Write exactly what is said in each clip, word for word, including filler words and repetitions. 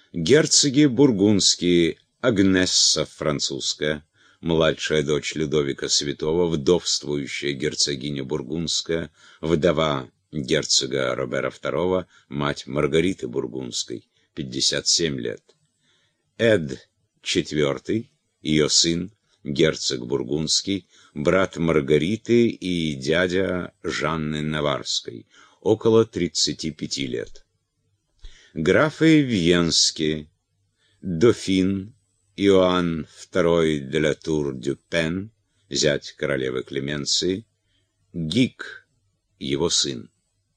Герцоги бургундские: Агнесса французская, младшая дочь Людовика Святого, вдовствующая герцогиня бургундская, вдова герцога Робера второго, мать Маргариты бургундской, пятьдесят семь лет. Эд четвёртый, ее сын, герцог бургундский, брат Маргариты и дядя Жанны Наварской, около тридцати пяти лет. Графы Вьенские: дофин Иоанн второй де ла Тур-дю-Пен, зять королевы Клеменции, Гик, его сын.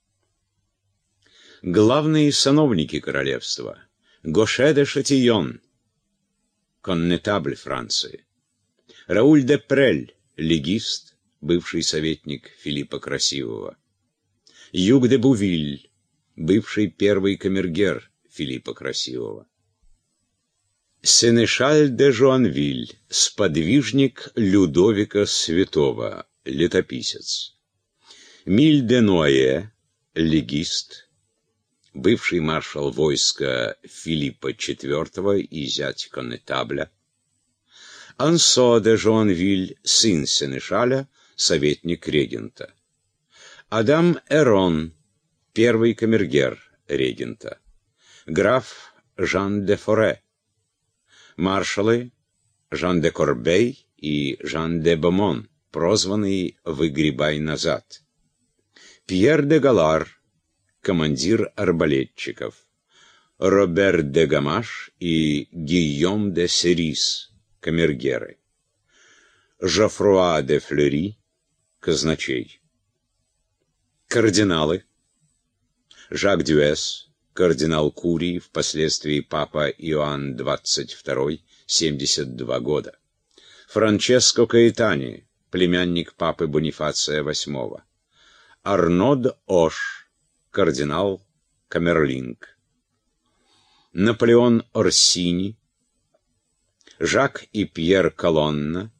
Главные сановники королевства: Гоше де Шатийон, коннетабль Франции, Рауль де Прель, легист, бывший советник Филиппа Красивого, Юг де Бувиль, бывший первый камергер Филиппа Красивого, Сенешаль де Жуанвиль, сподвижник Людовика Святого, летописец, Миль де Нуае, легист, бывший маршал войска Филиппа четвёртого и зять коннетабля, Ансо де Жуанвиль, сын сенешаля, советник регента, Адам Эрон, первый камергер регента, граф Жан де Форе, маршалы Жан де Корбей и Жан де Бомон, прозванный «Выгребай назад», Пьер де Галар, командир арбалетчиков, Робер де Гамаш и Гийом де Серис, камергеры, Жофруа де Флери, казначей. Кардиналы: Жак Дюэс, кардинал Курии, впоследствии папа Иоанн двадцать второй, семьдесят два года, Франческо Каэтани, племянник папы Бонифация восьмого, Арнод Ош, кардинал Камерлинг, Наполеон Орсини, Жак и Пьер Колонна,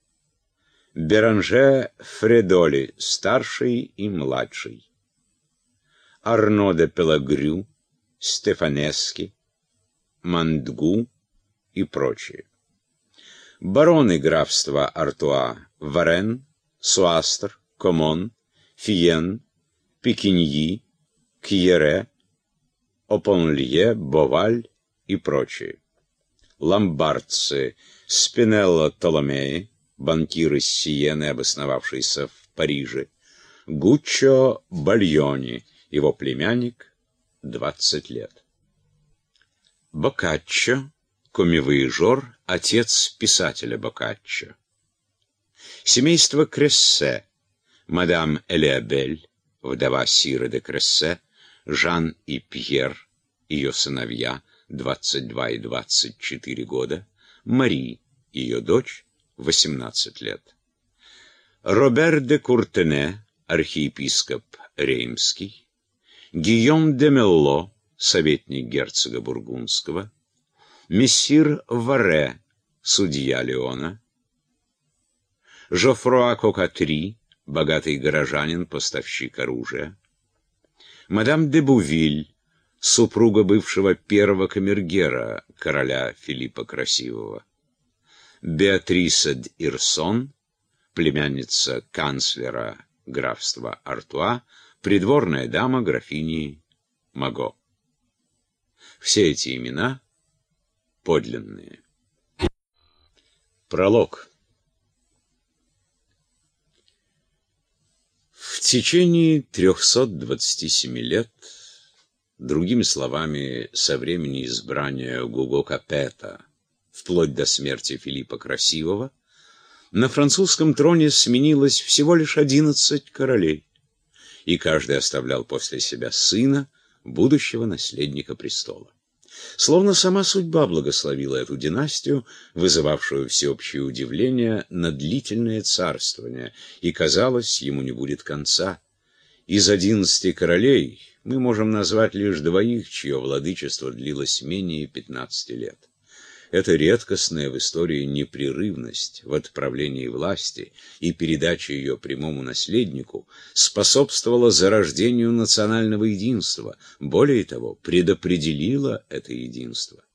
Беранже Фредоли, старший и младший, Арно де Пелагрю, Стефанески, Мандгу и прочие. Бароны графства Артуа: Варен, Суастр, Комон, Фиен, Пикиньи, Кьере, Опонлье, Боваль и прочие. Ломбардцы: Спинелло Толомеи, банкир из Сиены, обосновавшийся в Париже, Гуччо Бальони, его племянник, двадцать лет. Боккаччо, коммивояжер, отец писателя Боккаччо. Семейство Крессе: мадам Элеабель, вдова сира де Крессе, Жан и Пьер, ее сыновья, двадцать два и двадцать четыре года, Мари, ее дочь, восемнадцать лет. Робер де Куртене, архиепископ Реймский, Гийом де Мелло, советник герцога бургундского, мессир Варе, судья Леона, Жофруа Кокатри, богатый горожанин, поставщик оружия, мадам де Бувиль, супруга бывшего первого камергера короля Филиппа Красивого, Беатриса д'Ирсон, племянница канцлера графства Артуа, придворная дама графини Маго. Все эти имена подлинные. Пролог. В течение трёхсот двадцати семи лет, другими словами, со времени избрания Гуго Капета, вплоть до смерти Филиппа Красивого, на французском троне сменилось всего лишь одиннадцать королей, и каждый оставлял после себя сына, будущего наследника престола. Словно сама судьба благословила эту династию, вызывавшую всеобщее удивление на длительное царствование, и, казалось, ему не будет конца. Из одиннадцати королей мы можем назвать лишь двоих, чье владычество длилось менее пятнадцати лет. Эта редкостная в истории непрерывность в отправлении власти и передаче ее прямому наследнику способствовала зарождению национального единства, более того, предопределила это единство.